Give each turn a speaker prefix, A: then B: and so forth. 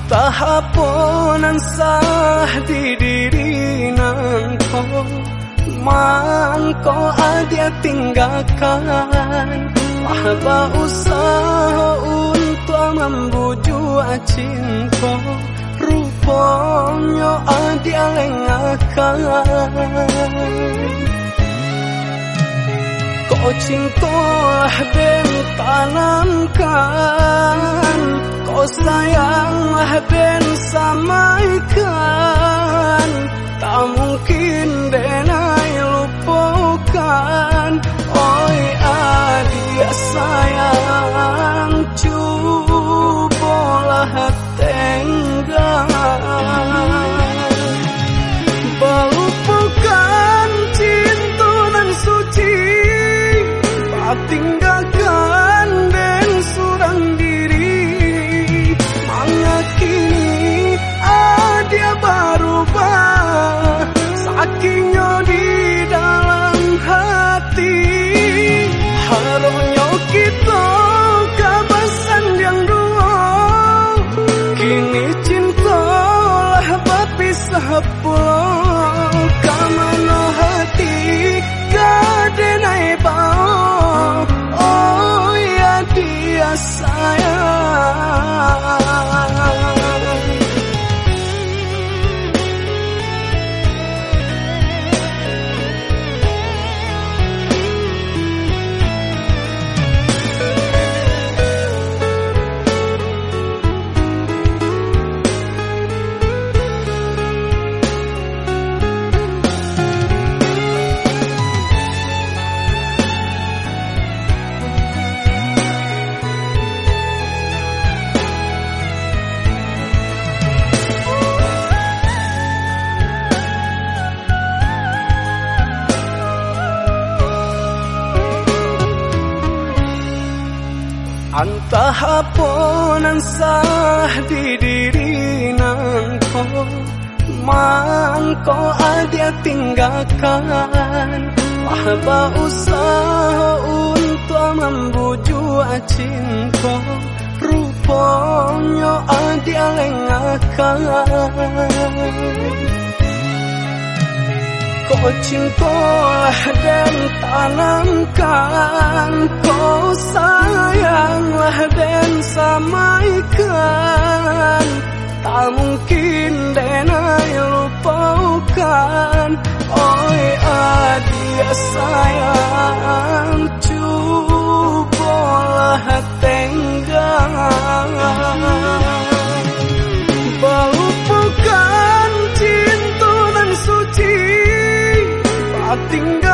A: Entah apa nan sah di diri nangko, mangko adia tinggalkan. Apa usaha untuk membujuk cinta, rupanya adia lengahkan. Kau cintalah ben tanamkan, kau sayanglah ben samaikan. Tak mungkin denai lupakan. Oi adik sayang, cobalah tenggang. Melupakan cinta nan suci, tinggalkan dan surang diri. Mengakini dia berubah, sakingnya di dalam hati. Harusnya kita kabasan yang dua, kini cintalah berpisah pulau. Kamana hati kadenai bau, oh ya dia sayang. Entah apa nan sah di diri nangko, mangko adia tinggalkan. Apa usaha untuk membujuk cinta, rupanya adia lengahkan. Kau cintalah dan tanamkan, kau sayanglah dan samaikan. Tak mungkin denai lupakan. Oi adik sayang, cobalah tenggang. Melupakan cinta nan suci, tinggal